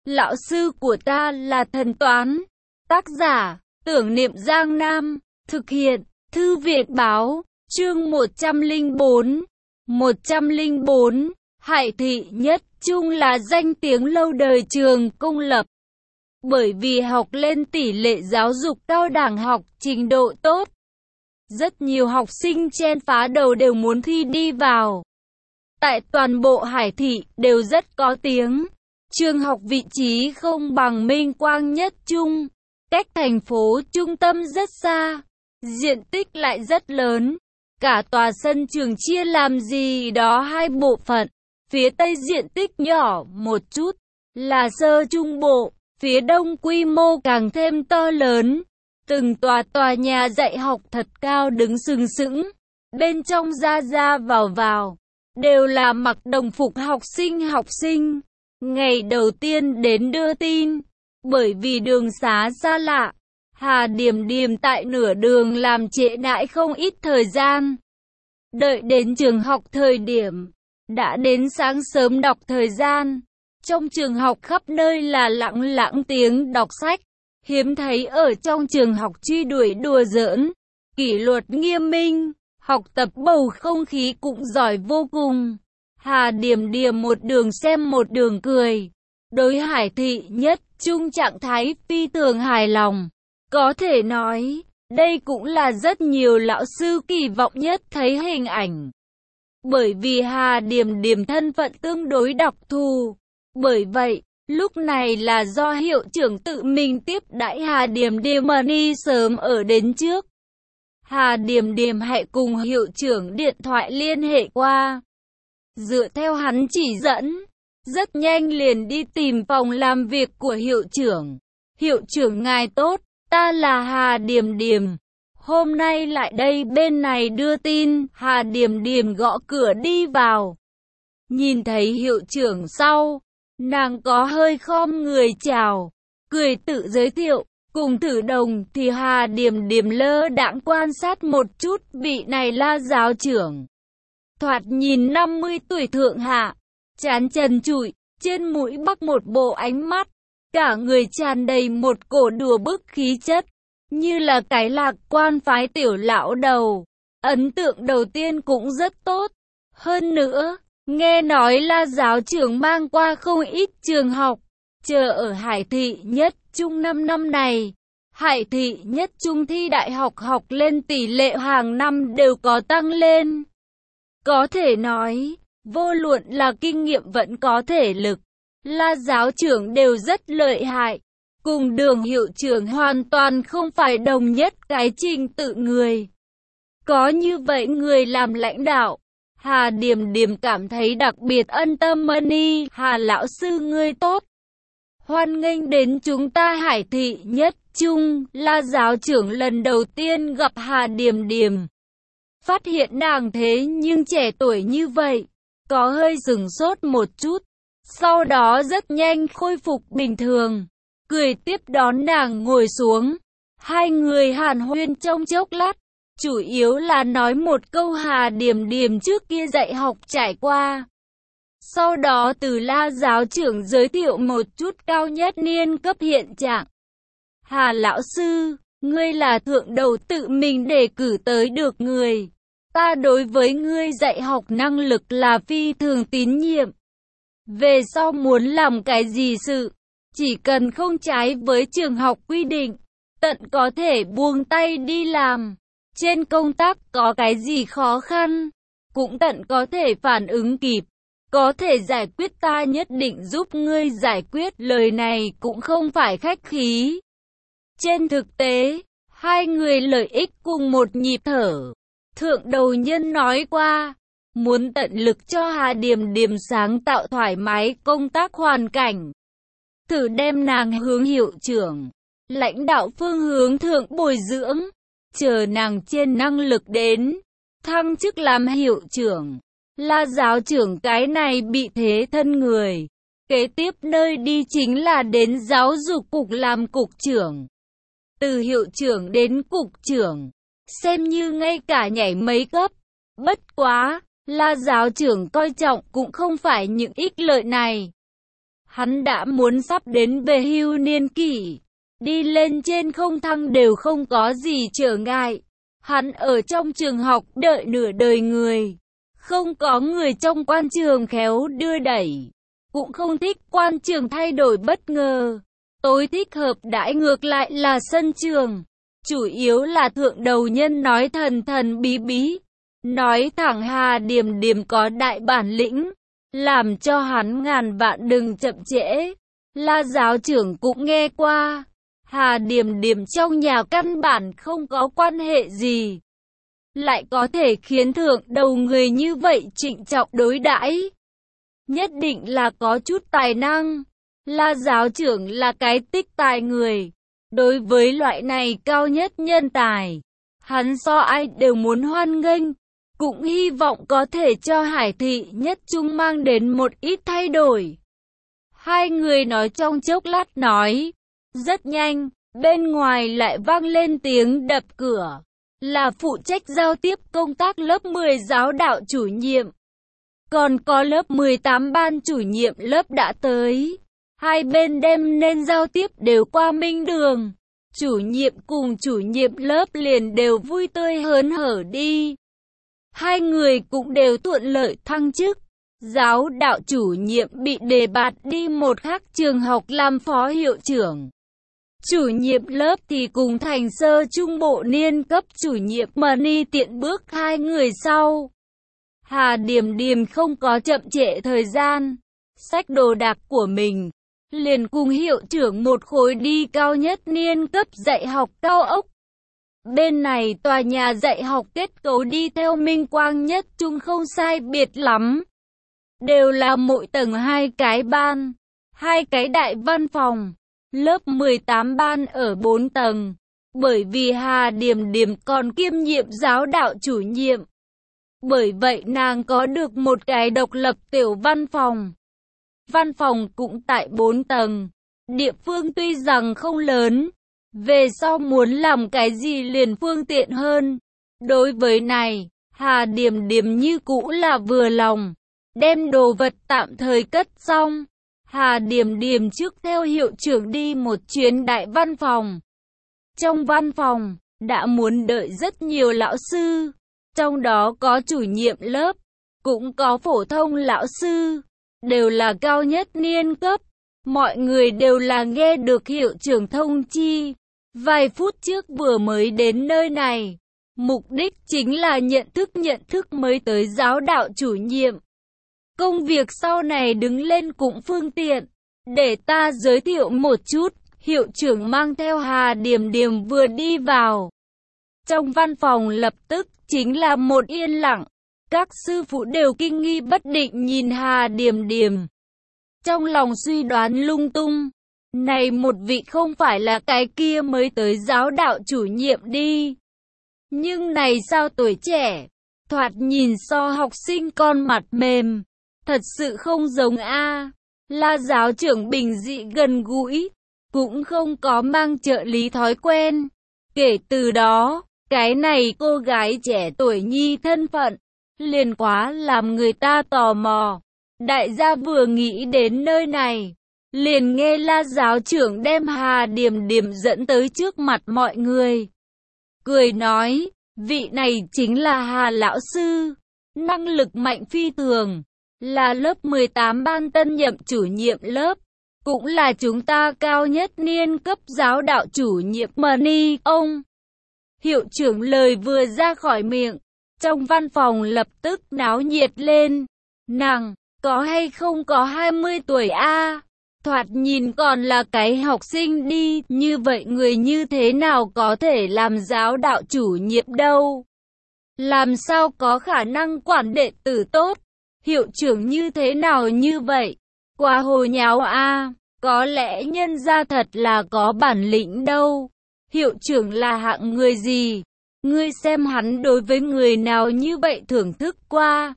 Lão sư của ta là thần toán. Tác giả, Tưởng Niệm Giang Nam. Thực hiện, Thư viện báo. Chương 104. 104. Hải thị nhất trung là danh tiếng lâu đời trường công lập. Bởi vì học lên tỷ lệ giáo dục cao đẳng học trình độ tốt. Rất nhiều học sinh chen phá đầu đều muốn thi đi vào. Tại toàn bộ Hải thị đều rất có tiếng. Trường học vị trí không bằng Minh Quang nhất trung, cách thành phố trung tâm rất xa, diện tích lại rất lớn. Cả tòa sân trường chia làm gì đó hai bộ phận. Phía Tây diện tích nhỏ một chút, là sơ trung bộ, phía Đông quy mô càng thêm to lớn. Từng tòa nhà dạy học thật cao đứng sừng sững, bên trong ra ra vào, đều là mặc đồng phục học sinh. Ngày đầu tiên đến đưa tin, bởi vì đường xá xa lạ, Hà Điềm Điềm tại nửa đường làm trễ nải không ít thời gian. Đợi đến trường học thời điểm, đã đến sáng sớm đọc thời gian. Trong trường học khắp nơi là lặng lặng tiếng đọc sách, hiếm thấy ở trong trường học truy đuổi đùa giỡn, kỷ luật nghiêm minh, học tập bầu không khí cũng giỏi vô cùng. Hà Điềm Điềm một đường xem một đường cười. Đối Hải thị nhất trung trạng thái phi thường hài lòng. Có thể nói, đây cũng là rất nhiều lão sư kỳ vọng nhất thấy hình ảnh. Bởi vì Hà Điềm Điềm thân phận tương đối đặc thù. Bởi vậy, lúc này là do hiệu trưởng tự mình tiếp đãi Hà Điềm Điềm mà đi sớm ở đến trước. Hà Điềm Điềm hãy cùng hiệu trưởng điện thoại liên hệ qua. Dựa theo hắn chỉ dẫn, rất nhanh liền đi tìm phòng làm việc của hiệu trưởng. Hiệu trưởng ngài tốt, ta là Hà Điềm Điềm. Hôm nay lại đây bên này đưa tin. Hà Điềm Điềm gõ cửa đi vào. Nhìn thấy hiệu trưởng sau, nàng có hơi khom người chào, cười tự giới thiệu. Cùng Thử Đồng thì Hà Điềm Điềm lơ đãng quan sát một chút vị này là giáo trưởng. Thoạt nhìn 50 tuổi thượng hạ, trán trần trụi, trên mũi bắc một bộ ánh mắt, cả người tràn đầy một cổ đùa bức khí chất, như là cái lạc quan phái tiểu lão đầu. Ấn tượng đầu tiên cũng rất tốt. Hơn nữa, nghe nói là giáo trưởng mang qua không ít trường học, chờ ở Hải thị nhất trung 5 năm này. Hải thị nhất trung thi đại học học lên tỷ lệ hàng năm đều có tăng lên. Có thể nói, vô luận là kinh nghiệm vẫn có thể lực, là giáo trưởng đều rất lợi hại. Cùng Đường hiệu trưởng hoàn toàn không phải đồng nhất cái trình tự người. Có như vậy người làm lãnh đạo, Hà Điềm Điềm cảm thấy đặc biệt ân tâm đi. Hà lão sư ngươi tốt. Hoan nghênh đến chúng ta Hải thị nhất trung. Là giáo trưởng lần đầu tiên gặp Hà Điềm Điềm. Phát hiện nàng thế nhưng trẻ tuổi như vậy, có hơi sửng sốt một chút. Sau đó rất nhanh khôi phục bình thường, cười tiếp đón nàng ngồi xuống. Hai người hàn huyên trong chốc lát, chủ yếu là nói một câu Hà Điềm Điềm trước kia dạy học trải qua. Sau đó từ La giáo trưởng giới thiệu một chút cao nhất niên cấp hiện trạng. Hà lão sư, ngươi là thượng đầu tự mình đề cử tới được người. Ta đối với ngươi dạy học năng lực là phi thường tín nhiệm. Về sau muốn làm cái gì sự, chỉ cần không trái với trường học quy định, tận có thể buông tay đi làm. Trên công tác có cái gì khó khăn, cũng tận có thể phản ứng kịp. Có thể giải quyết ta nhất định giúp ngươi giải quyết. Lời này cũng không phải khách khí. Trên thực tế, hai người lợi ích cùng một nhịp thở. Thượng đầu nhân nói qua, muốn tận lực cho Hà Điềm Điềm sáng tạo thoải mái công tác hoàn cảnh. Thử đem nàng hướng hiệu trưởng, lãnh đạo phương hướng thượng bồi dưỡng, chờ nàng trên năng lực đến, thăng chức làm hiệu trưởng. Là giáo trưởng cái này bị thế thân người. Kế tiếp nơi đi chính là đến giáo dục cục làm cục trưởng. Từ hiệu trưởng đến cục trưởng, xem như ngay cả nhảy mấy cấp. Bất quá, là giáo trưởng coi trọng cũng không phải những ích lợi này. Hắn đã muốn sắp đến về hưu niên kỷ. Đi lên trên không thăng đều không có gì trở ngại. Hắn ở trong trường học đợi nửa đời người. Không có người trong quan trường khéo đưa đẩy. Cũng không thích quan trường thay đổi bất ngờ. Tối thích hợp đãi ngược lại là sân trường. Chủ yếu là thượng đầu nhân nói thần thần bí bí. Nói thẳng Hà Điềm Điềm có đại bản lĩnh. Làm cho hắn ngàn vạn đừng chậm trễ. La giáo trưởng cũng nghe qua. Hà Điềm Điềm trong nhà căn bản không có quan hệ gì. Lại có thể khiến thượng đầu người như vậy trịnh trọng đối đãi. Nhất định là có chút tài năng. La giáo trưởng là cái tích tài người. Đối với loại này cao nhất nhân tài, hắn so ai đều muốn hoan nghênh. Cũng hy vọng có thể cho Hải Thị Nhất Trung mang đến một ít thay đổi. Hai người nói trong chốc lát nói. Rất nhanh, bên ngoài lại vang lên tiếng đập cửa. Là phụ trách giao tiếp công tác lớp 10 giáo đạo chủ nhiệm. Còn có lớp 18 ban chủ nhiệm lớp đã tới. Hai bên đem nên giao tiếp đều qua minh đường. Chủ nhiệm cùng chủ nhiệm lớp liền đều vui tươi hớn hở đi. Hai người cũng đều thuận lợi thăng chức. Giáo đạo chủ nhiệm bị đề bạt đi một khác trường học làm phó hiệu trưởng. Chủ nhiệm lớp thì cùng thành sơ trung bộ niên cấp chủ nhiệm Money tiện bước hai người sau. Hà Điềm Điềm không có chậm trễ thời gian. Xách đồ đạc của mình. Liền cùng hiệu trưởng một khối đi cao nhất niên cấp dạy học cao ốc. Bên này tòa nhà dạy học kết cấu đi theo minh quang nhất trung không sai biệt lắm. Đều là mỗi tầng hai cái ban, hai cái đại văn phòng. Lớp 18 ban ở 4 tầng. Bởi vì Hà Điềm Điềm còn kiêm nhiệm giáo đạo chủ nhiệm. Bởi vậy nàng có được một cái độc lập tiểu văn phòng. Văn phòng cũng tại 4 tầng. Địa phương tuy rằng không lớn. Về sau muốn làm cái gì liền phương tiện hơn. Đối với này, Hà Điềm Điềm như cũ là vừa lòng. Đem đồ vật tạm thời cất xong. Hà Điềm Điềm trước theo hiệu trưởng đi một chuyến đại văn phòng. Trong văn phòng, đã muốn đợi rất nhiều lão sư. Trong đó có chủ nhiệm lớp, cũng có phổ thông lão sư. Đều là cao nhất niên cấp. Mọi người đều là nghe được hiệu trưởng thông chi. Vài phút trước vừa mới đến nơi này. Mục đích chính là nhận thức mới tới giáo đạo chủ nhiệm. Công việc sau này đứng lên cũng phương tiện. Để ta giới thiệu một chút. Hiệu trưởng mang theo Hà Điềm Điềm vừa đi vào. Trong văn phòng lập tức chính là một yên lặng. Các sư phụ đều kinh nghi bất định nhìn Hà Điềm Điềm. Trong lòng suy đoán lung tung. Này một vị không phải là cái kia mới tới giáo đạo chủ nhiệm đi. Nhưng này sao tuổi trẻ. Thoạt nhìn so học sinh con mặt mềm. Thật sự không giống a. La giáo trưởng bình dị gần gũi. Cũng không có mang trợ lý thói quen. Kể từ đó, cái này cô gái trẻ tuổi nhi thân phận. Liền quá làm người ta tò mò. Đại gia vừa nghĩ đến nơi này. Liền nghe La giáo trưởng đem Hà Điềm Điềm dẫn tới trước mặt mọi người. Cười nói, vị này chính là Hà lão sư. Năng lực mạnh phi thường. Là lớp 18 ban tân nhậm chủ nhiệm lớp. Cũng là chúng ta cao nhất niên cấp giáo đạo chủ nhiệm Money ông. Hiệu trưởng lời vừa ra khỏi miệng. Trong văn phòng lập tức náo nhiệt lên. Nàng, có hay không có 20 tuổi a? Thoạt nhìn còn là cái học sinh đi. Như vậy người như thế nào có thể làm giáo đạo chủ nhiệm đâu? Làm sao có khả năng quản đệ tử tốt? Hiệu trưởng như thế nào như vậy? Quá hồ nháo a. Có lẽ nhân gia thật là có bản lĩnh đâu. Hiệu trưởng là hạng người gì? Ngươi xem hắn đối với người nào như vậy thưởng thức qua.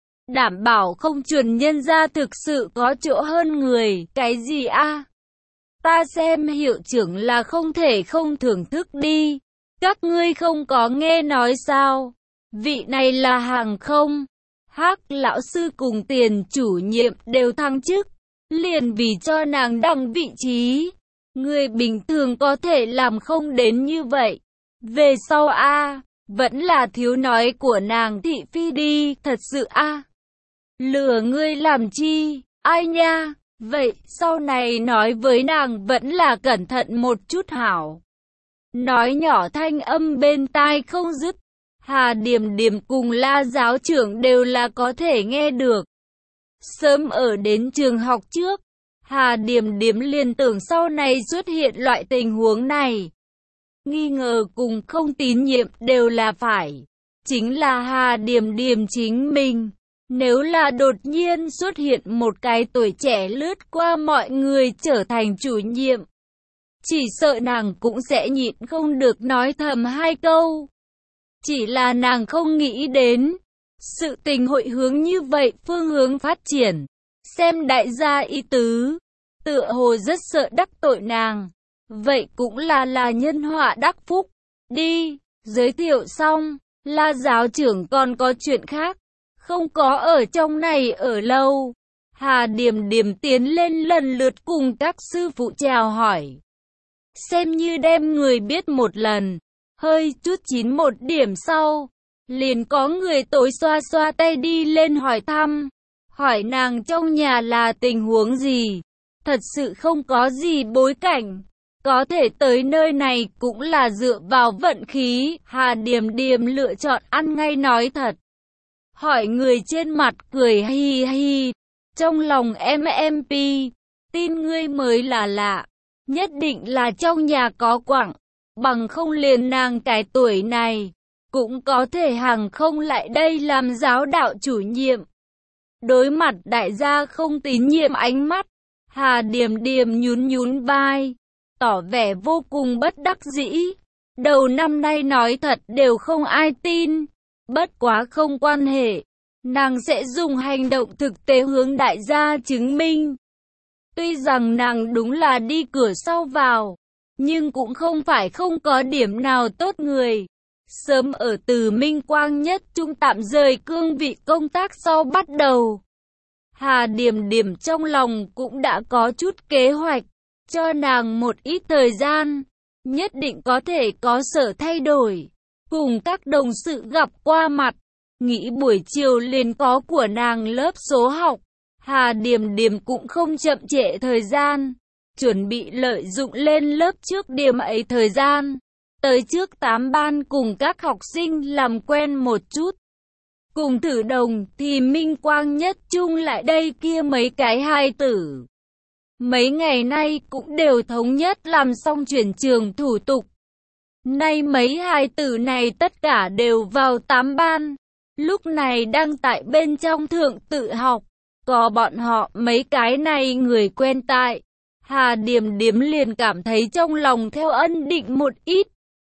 Đảm bảo không chuẩn nhân gia thực sự có chỗ hơn người. Cái gì a? Ta xem hiệu trưởng là không thể không thưởng thức đi. Các ngươi không có nghe nói sao? Vị này là hàng không? Hắc lão sư cùng tiền chủ nhiệm đều thăng chức. liền vì cho nàng đăng vị trí. Người bình thường có thể làm không đến như vậy. Về sau vẫn là thiếu nói của nàng thị phi đi, thật sự lừa ngươi làm chi, ai nha, vậy sau này nói với nàng vẫn là cẩn thận một chút hảo. Nói nhỏ thanh âm bên tai không dứt, Hà Điềm Điềm cùng La giáo trưởng đều là có thể nghe được. Sớm ở đến trường học trước, Hà Điềm Điềm liền tưởng sau này xuất hiện loại tình huống này. Nghi ngờ cùng không tín nhiệm đều là phải. Chính là Hà Điềm Điềm chính mình. Nếu là đột nhiên xuất hiện một cái tuổi trẻ lướt qua mọi người trở thành chủ nhiệm, chỉ sợ nàng cũng sẽ nhịn không được nói thầm hai câu. Chỉ là nàng không nghĩ đến, sự tình hội hướng như vậy phương hướng phát triển. Xem đại gia ý tứ, tựa hồ rất sợ đắc tội nàng. Vậy cũng là nhân họa đắc phúc. Đi, giới thiệu xong, La giáo trưởng còn có chuyện khác. Không có ở trong này ở lâu. Hà Điềm Điềm tiến lên lần lượt cùng các sư phụ chào hỏi. Xem như đem người biết một lần. Hơi chút chín một điểm sau, liền có người tối xoa xoa tay đi lên hỏi thăm. Hỏi nàng trong nhà là tình huống gì. Thật sự không có gì bối cảnh. Có thể tới nơi này cũng là dựa vào vận khí. Hà Điềm Điềm lựa chọn ăn ngay nói thật. Hỏi người trên mặt cười hi hi. Trong lòng MMP, tin ngươi mới là lạ. Nhất định là trong nhà có quặng. Bằng không liền nàng cái tuổi này, cũng có thể hàng không lại đây làm giáo đạo chủ nhiệm. Đối mặt đại gia không tín nhiệm ánh mắt, Hà Điềm Điềm nhún nhún vai, tỏ vẻ vô cùng bất đắc dĩ. Đầu năm nay nói thật đều không ai tin, bất quá không quan hệ, nàng sẽ dùng hành động thực tế hướng đại gia chứng minh. Tuy rằng nàng đúng là đi cửa sau vào, nhưng cũng không phải không có điểm nào tốt người. Sớm ở từ Minh Quang Nhất Trung tạm rời cương vị công tác sau bắt đầu. Hà Điềm Điềm trong lòng cũng đã có chút kế hoạch, cho nàng một ít thời gian, nhất định có thể có sở thay đổi. Cùng các đồng sự gặp qua mặt, nghĩ buổi chiều liền có của nàng lớp số học. Hà Điềm Điềm cũng không chậm trễ thời gian, chuẩn bị lợi dụng lên lớp trước điểm ấy thời gian. Tới trước 8 ban cùng các học sinh làm quen một chút. Cùng thử đồng thì Minh Quang Nhất Trung lại đây kia mấy cái hài tử. Mấy ngày nay cũng đều thống nhất làm xong chuyển trường thủ tục. Nay mấy hài tử này tất cả đều vào 8 ban. Lúc này đang tại bên trong thượng tự học. Có bọn họ mấy cái này người quen tại. Hà Điềm Điềm liền cảm thấy trong lòng theo ân định một ít.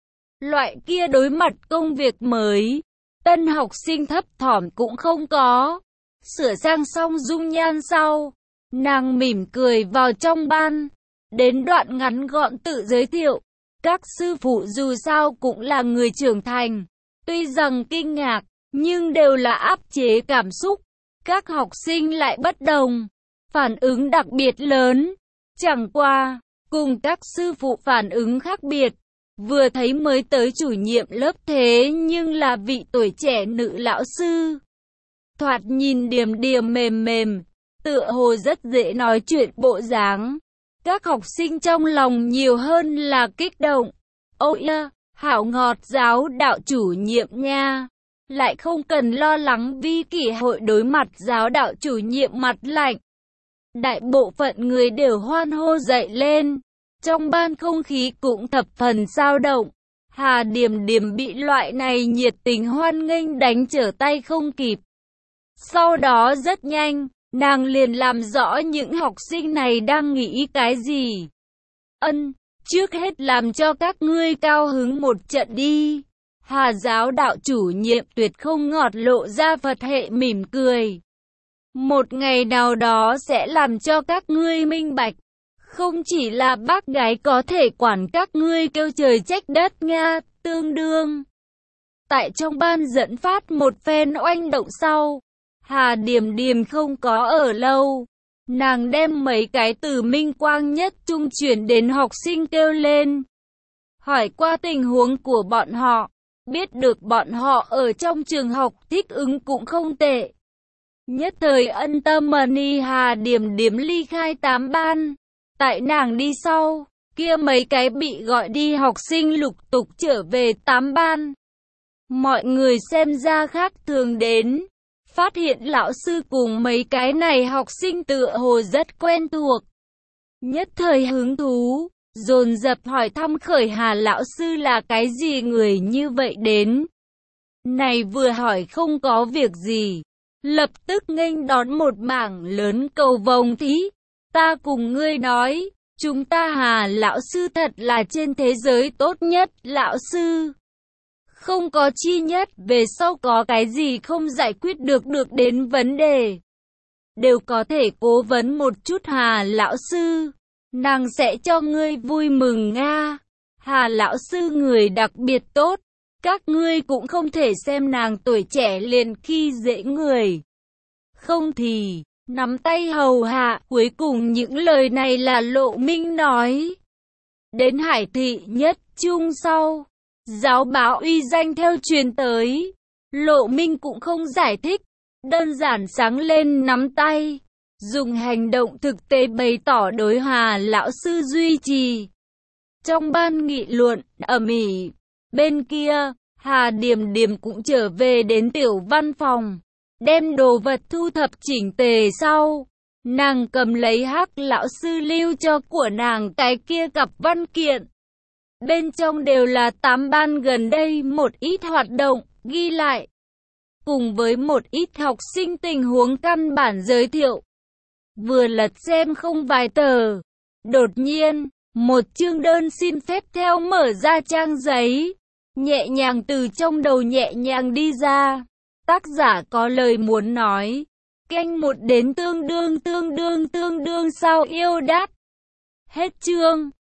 Loại kia đối mặt công việc mới, tân học sinh thấp thỏm cũng không có. Sửa sang xong dung nhan sau, nàng mỉm cười vào trong ban. Đến đoạn ngắn gọn tự giới thiệu. Các sư phụ dù sao cũng là người trưởng thành. Tuy rằng kinh ngạc, nhưng đều là áp chế cảm xúc. Các học sinh lại bất đồng, phản ứng đặc biệt lớn. Chẳng qua, cùng các sư phụ phản ứng khác biệt. Vừa thấy mới tới chủ nhiệm lớp thế nhưng là vị tuổi trẻ nữ lão sư. Thoạt nhìn điềm điềm mềm mềm, tựa hồ rất dễ nói chuyện bộ dáng. Các học sinh trong lòng nhiều hơn là kích động. Ôi hảo ngọt giáo đạo chủ nhiệm nha. Lại không cần lo lắng vi kỷ hội đối mặt giáo đạo chủ nhiệm mặt lạnh. Đại bộ phận người đều hoan hô dậy lên. Trong ban không khí cũng thập phần dao động. Hà Điềm Điềm bị loại này nhiệt tình hoan nghênh đánh trở tay không kịp. Sau đó rất nhanh, nàng liền làm rõ những học sinh này đang nghĩ cái gì. Trước hết làm cho các ngươi cao hứng một trận đi. Hà giáo đạo chủ nhiệm tuyệt không ngọt lộ ra Phật hệ mỉm cười. Một ngày nào đó sẽ làm cho các ngươi minh bạch. Không chỉ là bác gái có thể quản các ngươi kêu trời trách đất Nga, tương đương. Tại trong ban dẫn phát một phen oanh động sau, Hà Điềm Điềm không có ở lâu. Nàng đem mấy cái từ minh quang nhất trung chuyển đến học sinh kêu lên. Hỏi qua tình huống của bọn họ, biết được bọn họ ở trong trường học thích ứng cũng không tệ. Nhất thời ân tâm mani Hà Điềm Điềm ly khai 8 ban. Tại nàng đi sau, kia mấy cái bị gọi đi học sinh lục tục trở về 8 ban. Mọi người xem ra khác thường đến, phát hiện lão sư cùng mấy cái này học sinh tựa hồ rất quen thuộc. Nhất thời hứng thú, dồn dập hỏi thăm khởi Hà lão sư là cái gì người như vậy đến. Này vừa hỏi không có việc gì, lập tức nghênh đón một mảng lớn cầu vồng thí. Ta cùng ngươi nói, chúng ta Hà lão sư thật là trên thế giới tốt nhất lão sư. Không có chi nhất, về sau có cái gì không giải quyết được đến vấn đề, đều có thể cố vấn một chút Hà lão sư. Nàng sẽ cho ngươi vui mừng nga. Hà lão sư người đặc biệt tốt, các ngươi cũng không thể xem nàng tuổi trẻ liền khi dễ người. Không thì, nắm tay hầu hạ. Cuối cùng những lời này là Lộ Minh nói. Đến Hải thị nhất trung sau, giáo báo uy danh theo truyền tới. Lộ Minh cũng không giải thích, đơn giản sáng lên nắm tay, dùng hành động thực tế bày tỏ đối Hà lão sư duy trì. Trong ban nghị luận ầm ĩ, bên kia, Hà Điềm Điềm cũng trở về đến tiểu văn phòng, đem đồ vật thu thập chỉnh tề sau, nàng cầm lấy Hắc lão sư lưu cho của nàng cái kia cặp văn kiện. Bên trong đều là 8 ban gần đây một ít hoạt động, ghi lại, cùng với một ít học sinh tình huống căn bản giới thiệu. Vừa lật xem không vài tờ, đột nhiên, một chương đơn xin phép theo mở ra trang giấy, nhẹ nhàng từ trong đầu nhẹ nhàng đi ra. Tác giả có lời muốn nói, canh một đến tương đương sao yêu đát. Hết chương.